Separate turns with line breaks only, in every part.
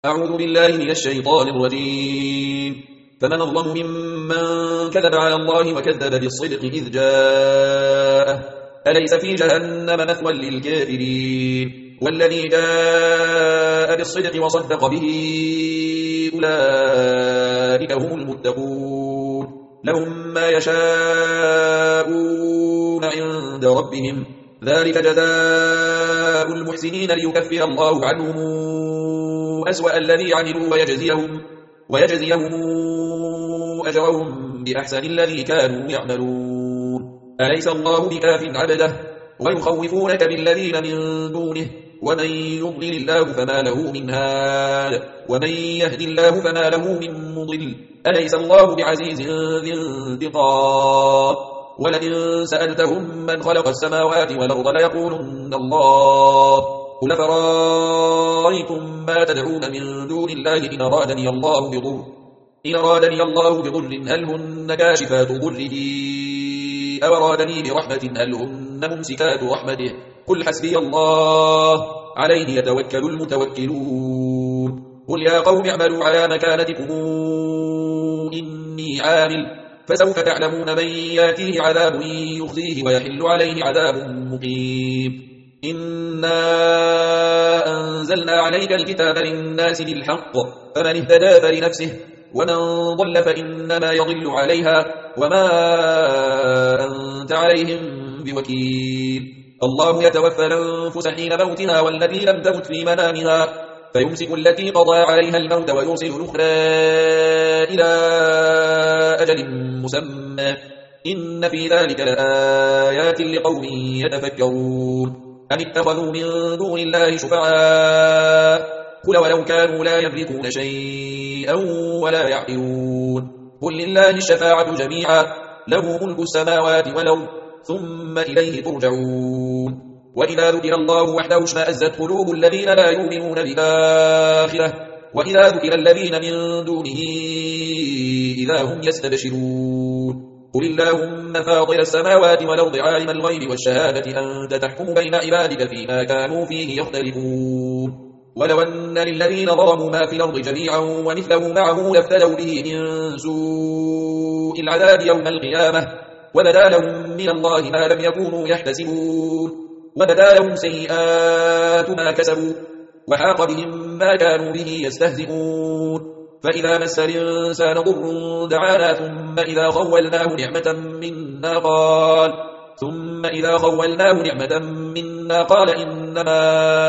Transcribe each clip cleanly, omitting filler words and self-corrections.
أعوذ بالله من الشيطان الرجيم. فمن أظلم ممن كذب على الله وكذب بالصدق إذ جاءه أليس في جهنم مثوى للكافرين والذي جاء بالصدق وصدق به أولئك هم المتقون لهم ما يشاءون عند ربهم ذلك جزاء المحسنين ليكفر الله عنهم أسوأ الذي عملوا ويجزيهم أجرهم بأحسن الذي كانوا يعملون أليس الله بكاف عبده ويخوفونك بالذين من دونه ومن يضلل الله فما له من هاد ومن يهد الله فما له من مضل أليس الله بعزيز ذي انتقام ولئن سألتهم من خلق السماوات والأرض ليقولن الله قل فرأيتم ما تدعون من دون الله إن أرادني الله بضر هل هن كاشفات ضره أو أرادني برحمة هل هن ممسكات رحمته قل حسبي الله عليه يتوكل المتوكلون قل يا قوم اعملوا على مكانتكم إني عامل فسوف تعلمون من ياتيه عذاب يخزيه ويحل عليه عذاب مقيم إنا أنزلنا عليك الكتاب للناس بالحق فمن اهتدى فلنفسه ومن ضل فإنما يضل عليها وما أنت عليهم بوكيل الله يتوفى الأنفس حين موتها والتي لم تمت في منامها فيمسك التي قضى عليها الموت ويرسل الأخرى إلى أجل مسمى إن في ذلك لآيات لقوم يتفكرون أم اتخذوا من دون الله شفعاء قل ولو كانوا لا يملكون شيئا ولا يعقلون قل لله الشفاعة جميعا له ملك السماوات والأرض ثم إليه ترجعون وإذا ذكر الله وحده اشمأزت قلوب الذين لا يؤمنون بالآخرة وإذا ذكر الذين من دونه إذا هم يستبشرون قل اللهم فاطر السماوات والأرض عالم الغيب والشهادة أنت تحكم بين عبادك فيما كانوا فيه يختلفون ولو أن للذين ظلموا ما في الأرض جميعا ومثله معه لافتدوا به من سوء العذاب يوم القيامة وبدا لهم من الله ما لم يكونوا يحتسبون وبدا لهم سيئات ما كسبوا وحاق بهم ما كانوا به يستهزئون فإذا مس الإنسان ضر دعانا ثم إذا خولناه نعمة منا قال إنما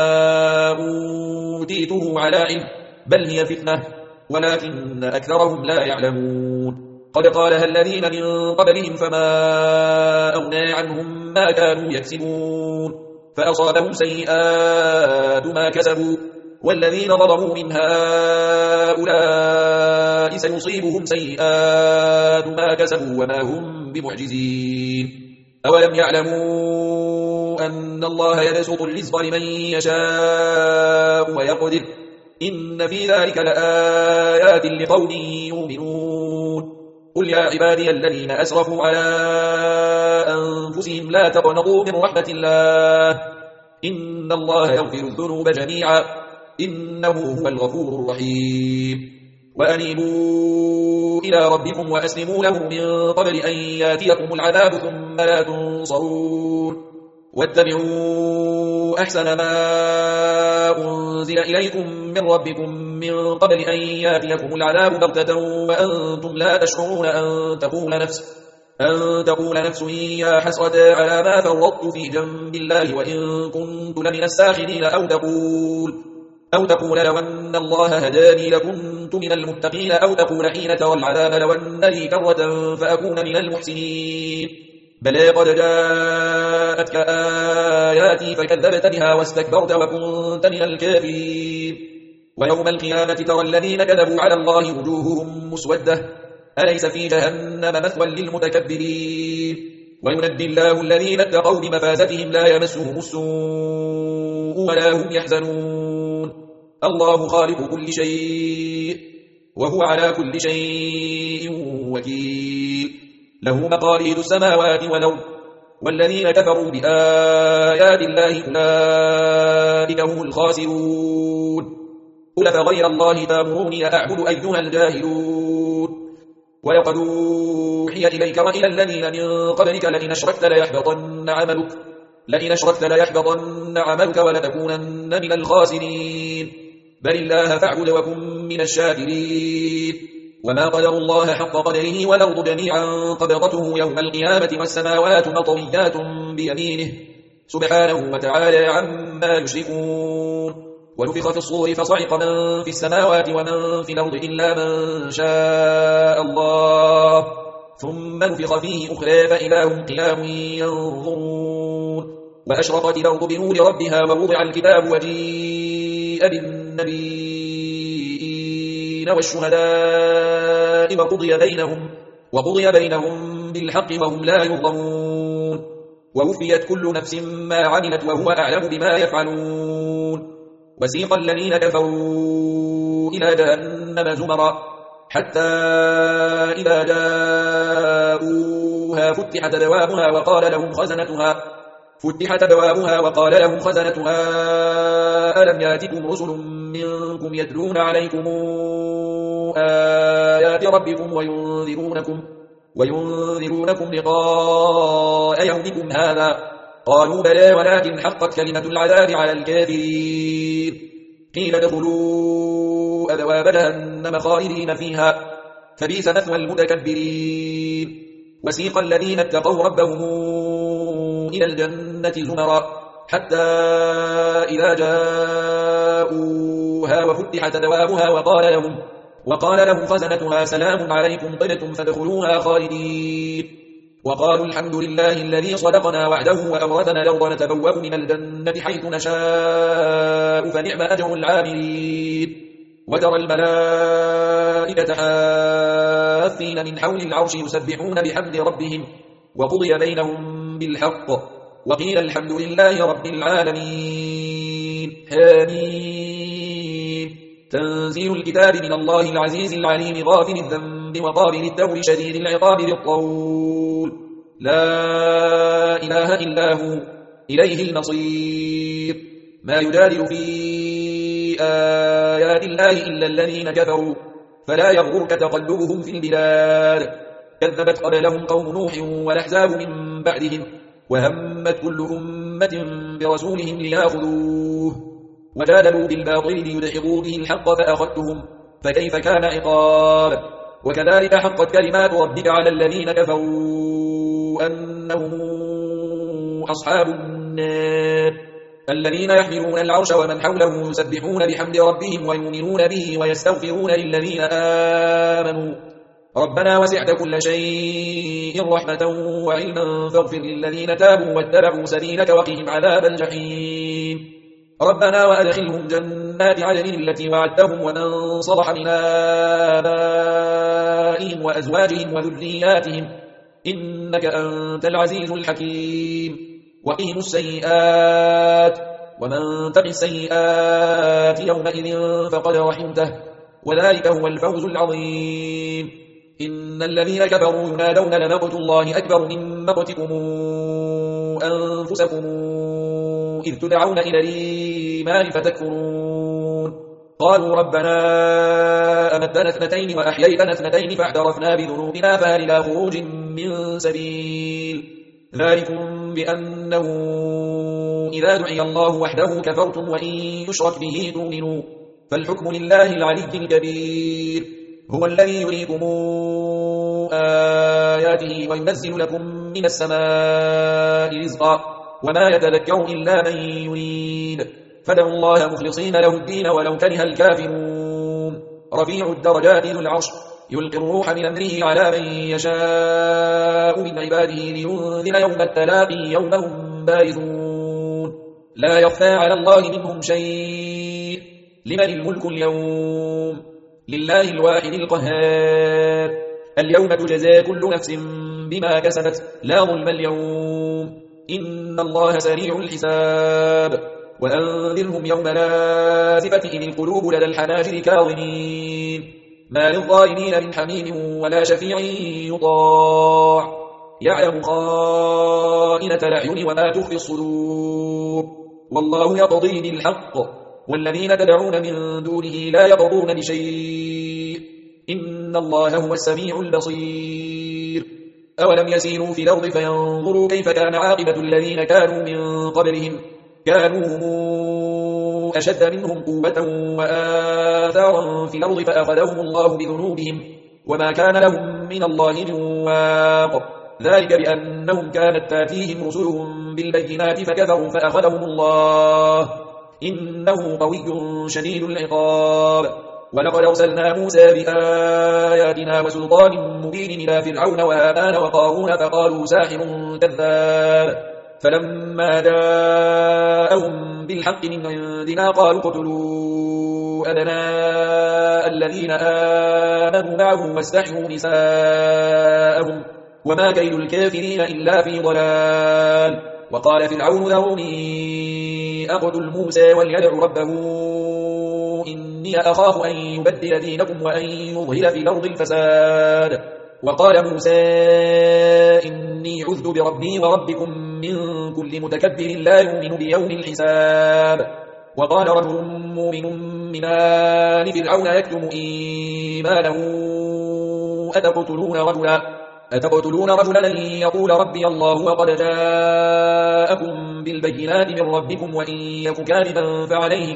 أوتيته على علم بل هي فتنة ولكن أكثرهم لا يعلمون قد قالها الذين من قبلهم فما أغنى عنهم ما كانوا يكسبون فأصابهم سيئات ما كسبوا والذين ظلموا من هؤلاء سيصيبهم سيئات ما كسبوا وما هم بمعجزين أولم يعلموا أن الله يبسط الرزق لمن يشاء ويقدر إن في ذلك لآيات لقوم يؤمنون قل يا عبادي الذين أسرفوا على أنفسهم لا تقنطوا من رحمة الله إن الله يغفر الذنوب جميعا إنه هو الغفور الرحيم وأنيبوا إلى ربكم وأسلموا له من قبل أن ياتيكم العذاب ثم لا تنصرون واتبعوا أحسن ما أنزل إليكم من ربكم من قبل أن ياتيكم العذاب بغتة وأنتم لا تشعرون أن تقول نفس يا حسرة على ما فرطت في جنب الله وإن كنت لمن الساخرين أو تقول لو أن الله هداني لكنت من المتقين أو تقول حين ترى العذاب لو أن لي كرة فأكون من المحسنين بلى قد جاءتك آياتي فكذبت بها واستكبرت وكنت من الكافرين ويوم القيامة ترى الذين كذبوا على الله وجوههم مسودة أليس في جهنم مثوى للمتكبرين وينجي الله الذين اتقوا بمفازتهم لا يمسهم السوء ولا هم يحزنون الله خالق كل شيء وهو على كل شيء وكيل له مقاليد السماوات والأرض والذين كفروا بآيات الله أولئك هم الخاسرون قل فغير الله تامروني أعبد أيها الجاهلون ولقد أوحي إليك وإلى الذين من قبلك لئن أشركت ليحبطن عملك ولتكونن من الخاسرين بل الله فاعبد وكن من الشاكرين وما قدروا الله حق قدره والأرض جميعا قبضته يوم القيامة والسماوات مطويات بيمينه سبحانه وتعالى عما يشركون ونفخ في الصور فصعق من في السماوات ومن في الأرض إلا من شاء الله ثم نفخ فيه أخرى فإذا هم قيام ينظرون وأشرقت الأرض بنور ربها ووضع الكتاب وجيء بالنبيين والشهداء وقضي بينهم بالحق وهم لا يظلمون ووفيت كل نفس ما عملت وهو أعلم بما يفعلون وسيق الذين كفروا إلى جهنم زمرا حتى إذا جاءوها فتحت أبوابها وقال لهم خزنتها ألم ياتكم رسل منكم يتلون عليكم آيات ربكم وينذرونكم لقاء يومكم هذا قالوا بلى ولكن حقت كلمة العذاب على الكافرين قيل ادخلوا أبواب جهنم خالدين فيها فبئس مثوى المتكبرين وسيق الذين اتقوا ربهم إلى الجنة زمرا حتى إذا جاءوها وفتحت أبوابها وقال لهم خزنتها سلام عليكم طبتم فادخلوها خالدين وقالوا الحمد لله الذي صدقنا وعده وأورثنا الأرض نتبوأ من الجنة حيث نشاء فنعم أجر العاملين وترى الملائكة حافين من حول العرش يسبحون بحمد ربهم وقضي بينهم بالحق وقيل الحمد لله رب العالمين آمين تنزيل الكتاب من الله العزيز العليم غافر الذنب وقابل التوب شديد العقاب بالطول لا إله إلا هو إليه المصير ما يجادل في آيات الله إلا الذين كفروا فلا يغرك تقلبهم في البلاد كذبت قبلهم قوم نوح والأحزاب من بعدهم وهمت كل أمة برسولهم ليأخذوه وجادلوا بالباطل ليدحضوا به الحق فأخذتهم فكيف كان عقاب وكذلك حقت كلمات ربك على الذين كفروا أنهم أصحاب النار الذين يحملون العرش ومن حوله يسبحون بحمد ربهم ويؤمنون به ويستغفرون للذين آمنوا ربنا وسعت كل شيء رحمة وعلما فاغفر للذين تابوا واتبعوا سبيلك وقهم عذاب الجحيم ربنا وأدخلهم جنات عدن التي وعدتهم ومن صلح من آبائهم وأزواجهم وذرياتهم إنك أنت العزيز الحكيم وقهم السيئات ومن تق السيئات يومئذ فقد رحمته وذلك هو الفوز العظيم إن الذين كفروا ينادون لمقت الله أكبر من مقتكم أنفسكم إذ تدعون إلى الإيمان فتكفرون قالوا ربنا أمتنا اثنتين وأحييتنا اثنتين فاعترفنا بذنوبنا فهل إلى خروج من سبيل ذلكم بأنه إذا دعي الله وحده كفرتم وإن يشرك به تؤمنوا فالحكم لله العلي الكبير هو الذي يريكم آياته وينزل لكم من السماء رزقا وما يتذكر إلا من يريد فدعوا الله مخلصين له الدين ولو كره الكافرون رفيع الدرجات ذو العرش يلقي الروح من أمره على من يشاء من عباده لينذر يوم التلاقي يوم هم بارزون لا يخفى على الله منهم شيء لمن الملك اليوم لله الواحد القهار اليوم تجزى كل نفس بما كسبت لا ظلم اليوم إن الله سريع الحساب وأنذرهم يوم لازفة إذ القلوب لدى الحناجر كاظمين ما للظالمين من حميم ولا شفيع يطاع يعلم خائنة الأعين وما تخفي الصدور والله يقضي بالحق والذين تدعون من دونه لا يقضون بشيء إن الله هو السميع البصير أولم يسيروا في الأرض فينظروا كيف كان عاقبة الذين كانوا من قبلهم كانوا أشد منهم قوة وآثارا في الأرض فأخذهم الله بذنوبهم وما كان لهم من الله من واق ذلك بأنهم كانت تاتيهم رسلهم بالبينات فكفروا فأخذهم الله إنه قوي شديد العقاب ولقد أرسلنا موسى بآياتنا وسلطان مبين إلى فرعون وهامان وقارون فقالوا ساحر كذاب فلما جاءهم بالحق من عندنا قالوا اقتلوا أبناء الذين آمنوا معه واستحيوا نساءهم وما كيد الكافرين إلا في ضلال وقال فرعون ذروني أقتل موسى وليدع ربه إني أخاف أن يبدل دينكم وأن يظهر في الأرض الفساد وقال موسى إني عذت بربي وربكم من كل متكبر لا يؤمن بيوم الحساب وقال رجل مؤمن من آل فرعون يكتم إيمانه أتقتلون رجلا أن يقول ربي الله وقد جاءكم بالبينات من ربكم وإن يك كاذبا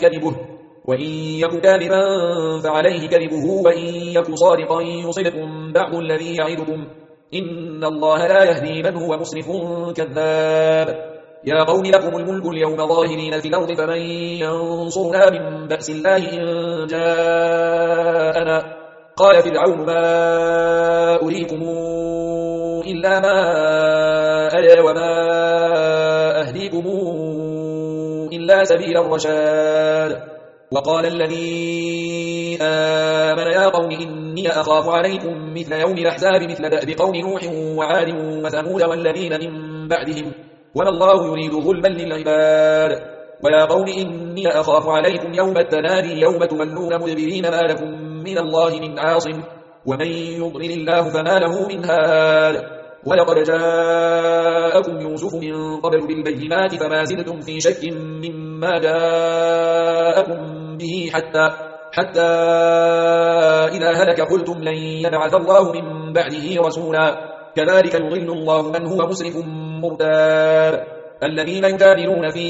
فعليه كذبه وإن يك صادقا يصبكم بعض الذي يعدكم إن الله لا يهدي من هو مسرف كذاب يا قوم لكم الملك اليوم ظاهرين في الأرض فمن ينصرنا من بأس الله إن جاءنا قال فرعون ما أريكم إلا ما أرى وما أهديكم إلا سبيل الرشاد وقال الذي آمن يا قوم إني أخاف عليكم مثل يوم الأحزاب مثل دأب قوم نوح وعاد وثمود والذين من بعدهم وما الله يريد ظلما للعباد ويا قوم إني أخاف عليكم يوم التنادي يوم تولون مدبرين ما لكم من الله من عاصم ومن يضلل الله فما له من هاد ولقد جاءكم يوسف من قبل بالبينات فما زلتم في شك مما جاءكم به حتى إذا هلك قلتم لن يبعث الله من بعده رسولا كذلك يضل الله من هو مسرف مرتاب الذين يجادلون في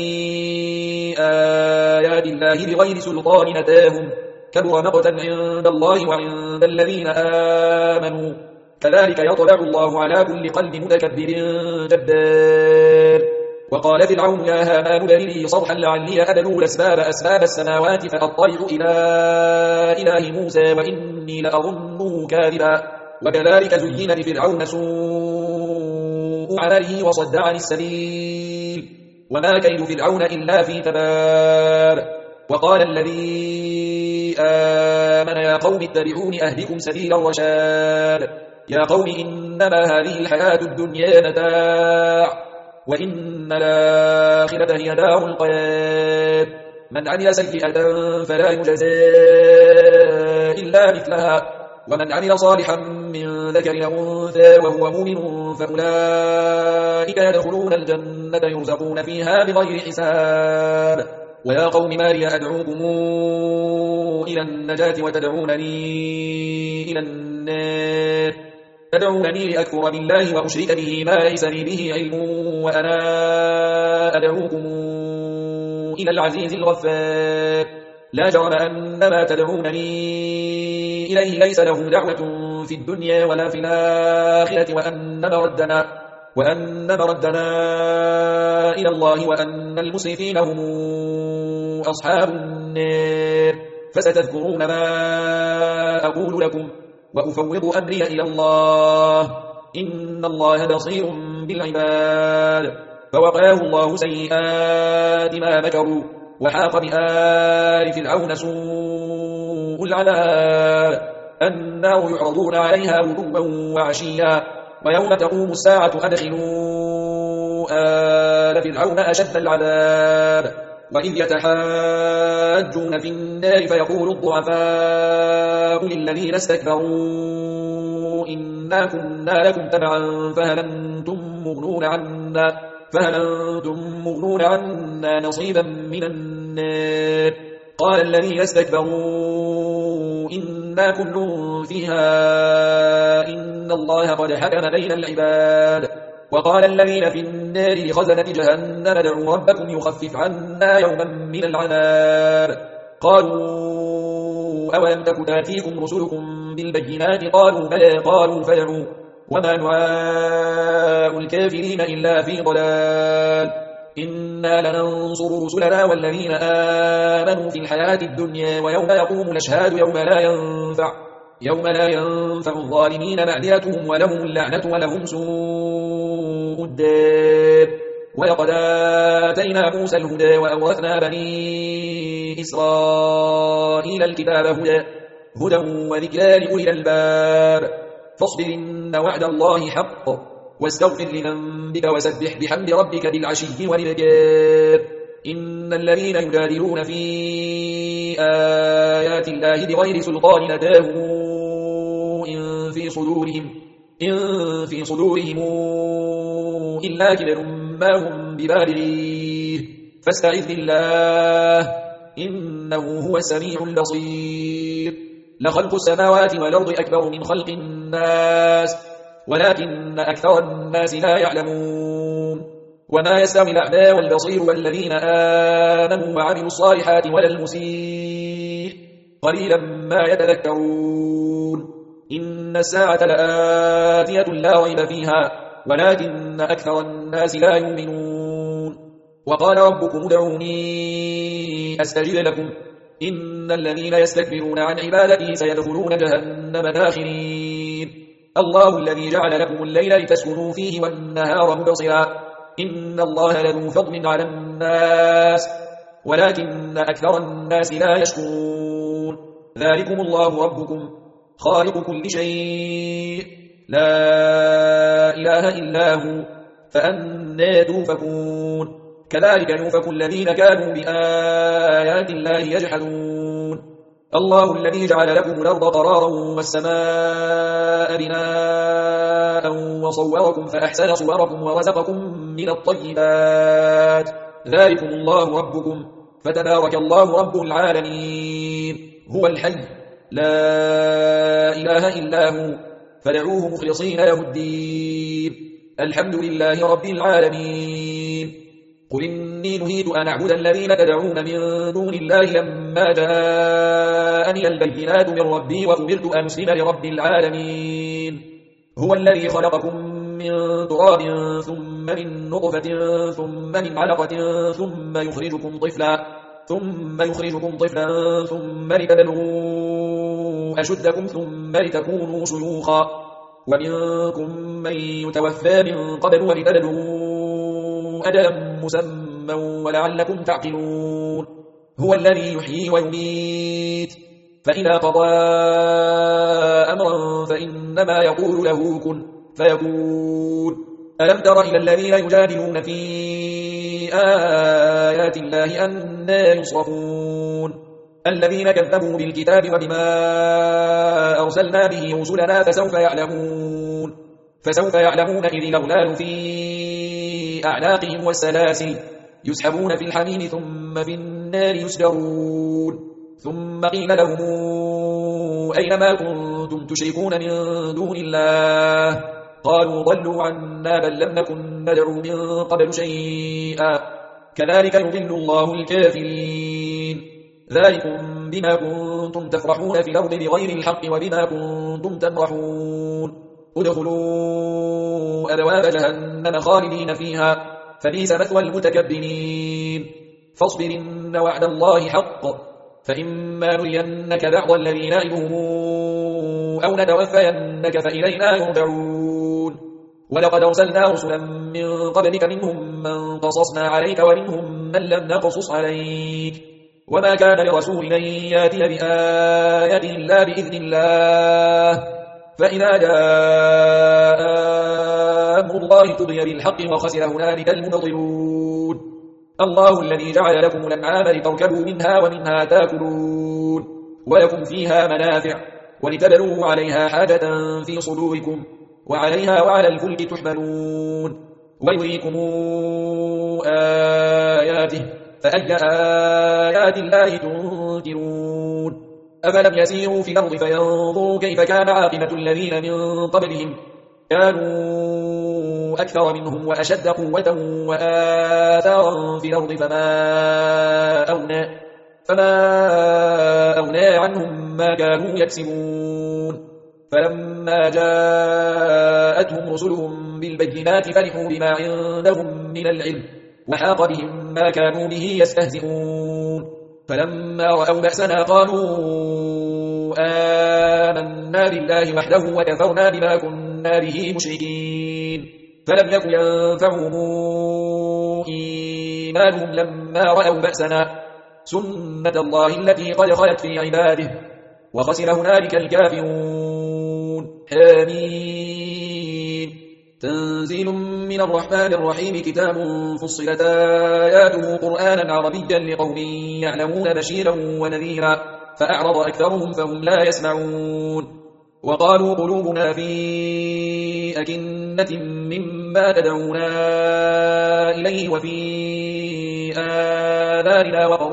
آيات الله بغير سلطان أتاهم كبر مقتا عند الله وعند الذين آمنوا كذلك يطبع الله على كل قلب متكبر جبار وقال فرعون يا هامان ابن لي صرحا لعلي أبلغ أسباب السماوات فأطلع إلى إله موسى وإني لأظنه كاذبا وكذلك زين لفرعون سوء عمله وصد عن السبيل وما كيد فرعون إلا في تباب وقال الذي آمن يا قوم اتبعون أهدكم سبيل الرشاد يا قوم إنما هذه الحياة الدنيا متاع وإن الآخرة هي دار القرار من عمل سيئة فلا يجزى إلا مثلها ومن عمل صالحا من ذكر أو أنثى وهو مؤمن فأولئك يدخلون الجنة يرزقون فيها بغير حساب ويا قوم ما لي أدعوكم إلى النجاة وتدعونني إلى النار تدعونني لأكفر بالله وأشرك به ما ليس لي به علم وأنا أدعوكم إلى العزيز الغفار لا جرم أن ما تدعونني إليه ليس له دعوة في الدنيا ولا في الآخرة وأن مردنا إلى الله وأن المسرفين هم أصحاب النار فستذكرون ما أقول لكم وأفوض أمري إلى الله إن الله بصير بالعباد فوقاه الله سيئات ما مكروا وحاق بآل فرعون سوء العذاب النار يعرضون عليها غدوا وعشيا ويوم تقوم الساعة أدخلوا آل فرعون أشد العذاب وإذ يتحاجون في النار فيقول الضعفاء للذين استكبروا إنا كنا لكم تبعا فهل أنتم مغنون عنا نصيبا من النار قال الذين استكبروا إنا كل فيها إن الله قد حكم بين العباد. وقال الذين في النار لخزنة جهنم ادعوا ربكم يخفف عنا يوما من العذاب. قالوا أولم تك تأتيكم رسلكم بالبينات قالوا بلى قالوا فادعوا وما دعاء الكافرين إلا في ضلال. إنا لننصر رسلنا والذين آمنوا في الحياة الدنيا ويوم يقوم الأشهاد يوم لا ينفع الظالمين معذرتهم ولهم اللعنة ولهم سوء الدار. ولقد آتينا موسى الهدى وأورثنا بني إسرائيل الكتاب هدى وذكرى لأولي الألباب. فاصبر إن وعد الله حق واستغفر لذنبك وسبح بحمد ربك بالعشي والإبكار. إن الذين يجادلون في آيات الله بغير سلطان أتاهم إن في صدورهم إلا كبر ما هم ببالغيه فاستعذ بالله إنه هو السميع البصير. لخلق السماوات والأرض أكبر من خلق الناس ولكن أكثر الناس لا يعلمون. وما يستوي الأعمى والبصير والذين آمنوا وعملوا الصالحات ولا المسيء قليلا ما يتذكرون. إن الساعة لآتية لا ريب فيها ولكن أكثر الناس لا يؤمنون. وقال ربكم ادعوني أستجب لكم إن الذين يستكبرون عن عبادتي سيدخلون جهنم داخرين. الله الذي جعل لكم الليل لتسكنوا فيه والنهار مبصرا إن الله لذو فضل على الناس ولكن أكثر الناس لا يشكرون. ذلكم الله ربكم خالق كل شيء لا إله إلا هو فأنى توفكون. كذلك يؤفك الذين كانوا بآيات الله يجحدون. الله الذي جعل لكم الأرض قرارا والسماء بناء وصوركم فأحسن صوركم ورزقكم من الطيبات. ذلكم الله ربكم فتبارك الله رب العالمين. هو الحي لا إله إلا هو فدعوه مخلصين له الدين. الحمد لله رب العالمين. قل إني نهيت أن أعبد الذين تدعون من دون الله لما جاءني البينات من ربي وأمرت أن أسلم لرب العالمين. هو الذي خلقكم من تراب ثم من نطفة ثم من علقة ثم يخرجكم طفلا ثم لتبلغوا أشدكم ثم لتكونوا شيوخا ومنكم من يتوفى من قبل ولتبلغوا أجلا مسمى ولعلكم تعقلون. هو الذي يحيي ويميت فإذا قضى أمرا فإنما يقول له كن فيكون. ألم تر إلى الذين يجادلون في آيات الله أنى يصرفون. الذين كذبوا بالكتاب وبما أرسلنا به رسلنا فسوف يعلمون إذ الأغلال في أعناقهم والسلاسل يسحبون في الحميم ثم في النار يسجرون. ثم قيل لهم أين ما كنتم تشركون من دون الله قالوا ضلوا عنا بل لم نكن ندعو من قبل شيئا كذلك يضل الله الكافرين. ذلكم بما كنتم تفرحون في الأرض بغير الحق وبما كنتم تمرحون. ادخلوا أبواب جهنم خالدين فيها فبئس مثوى المتكبرين. فاصبر إن وعد الله حق فإما نرينك بعض الذي نعدهم أو نتوفينك فإلينا يرجعون. ولقد أرسلنا رسلا من قبلك منهم من قصصنا عليك ومنهم من لم نقصص عليك وما كان لرسول أن يأتي بآية إلا بإذن الله فإذا جاء أمر الله قضي بالحق وخسر هنالك المبطلون. الله الذي جعل لكم الأنعام لتركبوا منها ومنها تأكلون ولكم فيها منافع ولتبلغوا عليها حاجة في صدوركم وعليها وعلى الفلك تحملون ويريكم آياته فأي آيات الله تنكرون أفلم يسيروا في الأرض فينظروا كيف كان عاقبة الذين من قبلهم كانوا أكثر منهم وأشد قوة وآثارا في الأرض فما أغنى عنهم ما كانوا يكسبون فلما جاءتهم رسلهم بالبينات فرحوا بما عندهم من العلم وحاق بهم ما كانوا به يستهزئون فلما رأوا بأسنا قالوا آمنا بالله وحده وكفرنا بما كنا به مشركين فلم يكن ينفعهم إيمانهم لما رأوا بأسنا سنة الله التي قد خلت في عباده وخسر هنالك الكافرون آمين تنزيل من الرحمن الرحيم كتاب فصلت آياته قرآنا عربيا لقوم يعلمون بشيرا ونذيرا فأعرض أكثرهم فهم لا يسمعون وقالوا قلوبنا في أكنة مما تدعونا إليه وفي آذاننا وقر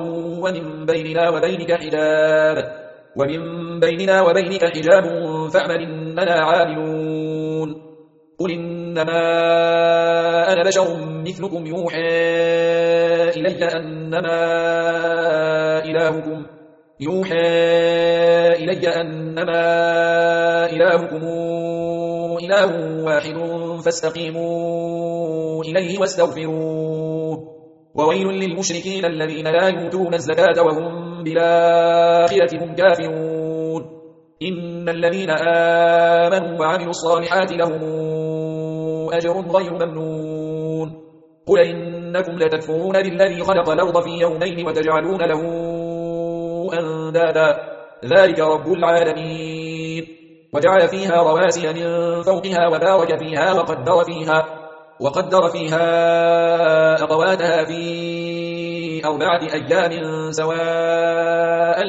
ومن بيننا وبينك حجاب فاعمل إننا عاملون قل إنما أنا بشر مثلكم يوحى إلي أنما إلهكم إله واحد فاستقيموا إليه واستغفروه وويل للمشركين الذين لا يؤتون الزكاة وهم بالآخرة هم كافرون إن الذين آمنوا وعملوا الصالحات لهم أجر غير ممنون قل إنكم لتكفرون بالذي خلق الأرض في يومين وتجعلون له أندادا ذلك رب العالمين وجعل فيها رواسي من فوقها وبارك فيها وقدر فيها أقواتها في 4 أيام سواء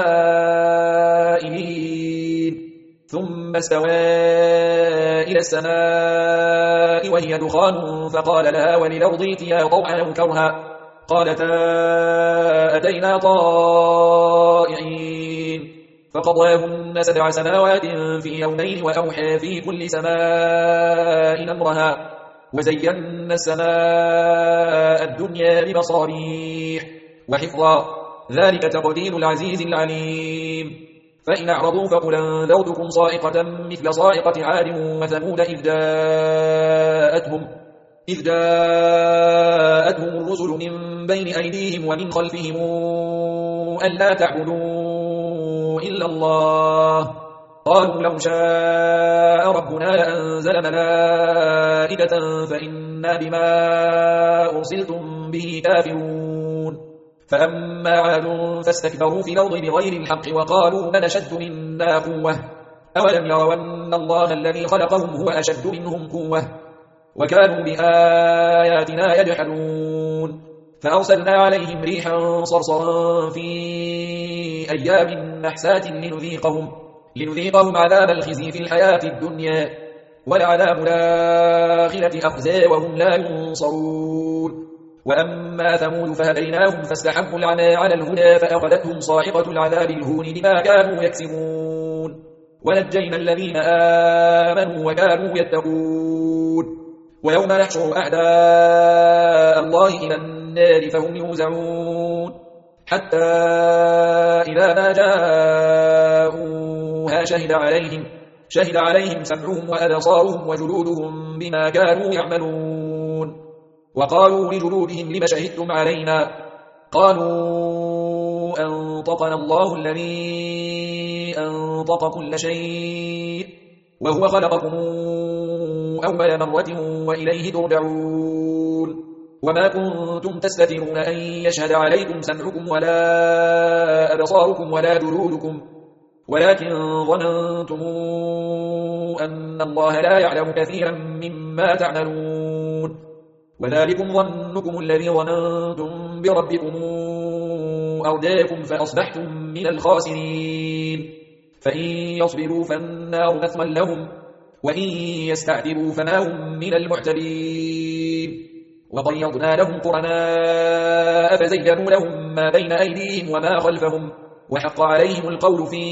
للسائلين ثم استوى إلى السماء وهي دخان فقال لها وللأرض ائتيا طوعا أو كرها قالتا أتينا طائعين فقضاهن 7 سماوات في يومين وأوحى في كل سماء أمرها وزينا السماء الدنيا بمصابيح وحفظا ذلك تقدير العزيز العليم فإن أعرضوا فقل أنذرتكم صاعقة مثل صاعقة عاد وثمود إذ جاءتهم الرسل من بين أيديهم ومن خلفهم ألا تعبدوا إلا الله قالوا لو شاء ربنا لأنزل ملائكة فإنا بما أرسلتم به كافرون فأما عاد فاستكبروا في الأرض بغير الحق وقالوا من أشد منا قوة أولم يروا أن الله الذي خلقهم هو أشد منهم قوة وكانوا بآياتنا يجحدون فأرسلنا عليهم ريحا صرصرا في أيام نحسات لنذيقهم عذاب الخزي في الحياة الدنيا ولعذاب الآخرة أخزى وهم لا ينصرون وأما ثمود فهديناهم فاستحبوا العمى على الهدى فأخذتهم صاعقة العذاب الهون بما كانوا يكسبون ونجينا الذين آمنوا وكانوا يتقون ويوم نحشر أعداء الله إلى النار فهم يوزعون حتى إذا ما جاءوها شهد عليهم سمعهم وأبصارهم وجلودهم بما كانوا يعملون وقالوا لجلودهم لم شهدتم علينا قالوا أنطقنا الله الذي أنطق كل شيء وهو خلقكم أول مرة وإليه ترجعون وما كنتم تستترون أن يشهد عليكم سمعكم ولا أبصاركم ولا جلودكم ولكن ظننتم أن الله لا يعلم كثيرا مما تعملون وذلكم ظنكم الذي ظننتم بربكم أرداكم فأصبحتم من الخاسرين فإن يصبروا فالنار مثوى لهم وإن يستعتبوا فما هم من المعتبين وقيضنا لهم قرناء فزينوا لهم ما بين أيديهم وما خلفهم وحق عليهم القول في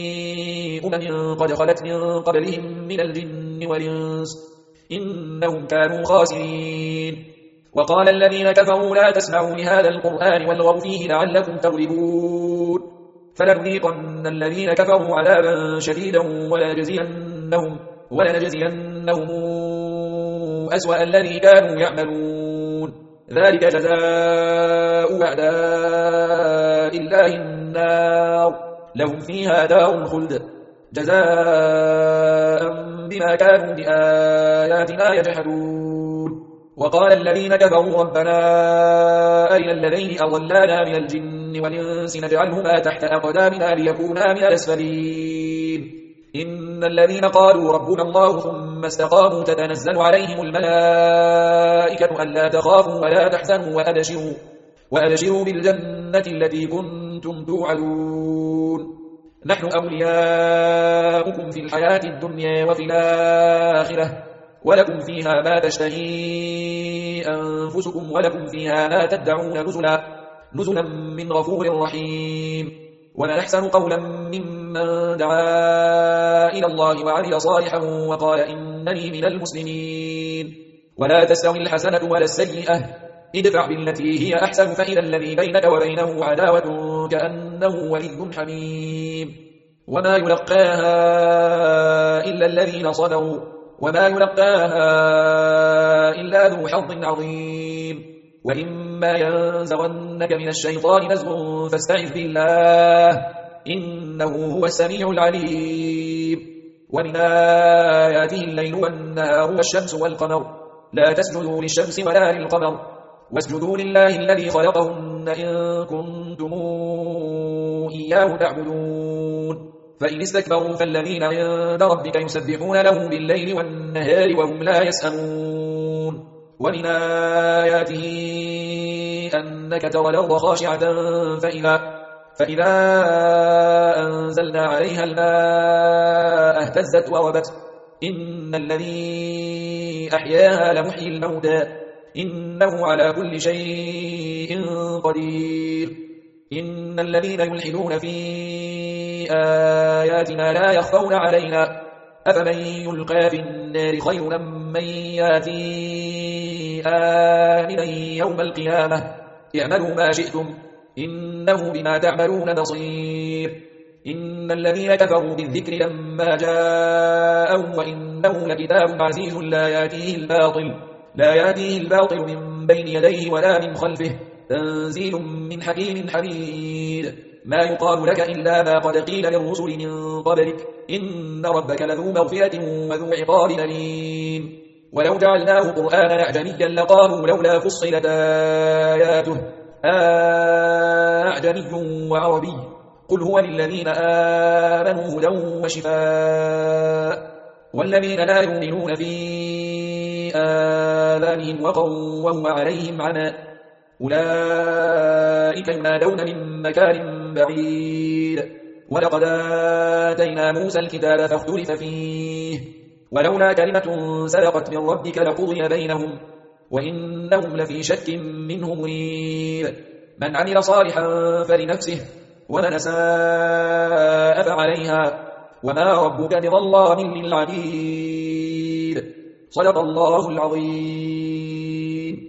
قد خلت من قبلهم من الجن والإنس إنهم كانوا خاسرين. وقال الذين كفروا لا تسمعوا لهذا القرآن والغوا فيه لعلكم تغلبون فلنذيقن الذين كفروا عذابا شديدا ولنجزينهم أسوأ الذي كانوا يعملون ذلك جزاء أعداء الله النار لهم فيها دار الخلد جزاء بما كانوا بآياتنا يجحدون. وقال الذين كفروا ربنا أرنا الذين أضلانا من الجن والإنس نجعلهما تحت أقدامنا ليكونا من الأسفلين إن الذين قالوا ربنا الله ثم استقاموا تتنزل عليهم الملائكة ألا تخافوا ولا تحزنوا وأبشروا بالجنة التي كنتم توعدون نحن أولياؤكم في الحياة الدنيا وفي الآخرة ولكم فيها ما تشتهي أنفسكم ولكم فيها ما تدعون نزلا من غفور رحيم. ومن أحسن قولا ممن دعا إلى الله وعمل صالحا وقال إنني من المسلمين. ولا تستوي الحسنة ولا السيئة ادفع بالتي هي أحسن فإذا الذي بينك وبينه عداوة كأنه ولي حميم. وما يلقاها إلا الذين صبروا وما يلقاها إلا ذو حظ عظيم. وإما ينزغنك من الشيطان نزغ فاستعذ بالله إنه هو السميع العليم. ومن آياته الليل والنهار والشمس والقمر لا تسجدوا للشمس ولا للقمر واسجدوا لله الذي خلقهن إن كنتم إياه تعبدون. فإن استكبروا فالذين عند ربك يسبحون له بالليل والنهار وهم لا يسأمون. ومن آياته أنك ترى الأرض خاشعة فإذا أنزلنا عليها الماء اهتزت وربت إن الذي أحياها لمحيي الموتى إنه على كل شيء قدير. إن الذين يلحدون في آياتنا لا يخفون علينا أفمن يلقى في النار خير من ياتي آمنا يوم القيامة اعملوا ما شئتم إنه بما تعملون بصير. إن الذين كفروا بالذكر لما جاءهم وإنه لكتاب عزيز لا يأتيه الباطل من بين يديه ولا من خلفه تنزيل من حكيم حميد. ما يقال لك إلا ما قد قيل للرسل من قبلك إن ربك لذو مغفرة وذو عقاب أليم. ولو جعلناه قرآنا أعجميا لقالوا لولا فصلت آياته أعجمي وعربي قل هو للذين آمنوا هدى وشفاء والذين لا يؤمنون في آذانهم وقر وهو عليهم عمى أولئك ينادون من مكان بعيد. ولقد آتينا موسى الكتاب فاختلف فيه ولولا كلمة سبقت من ربك لقضي بينهم وإنهم لفي شك منه مريب. من عمل صالحا فلنفسه ومن أساء فعليها وما ربك بظلام للعبيد. صدق الله العظيم.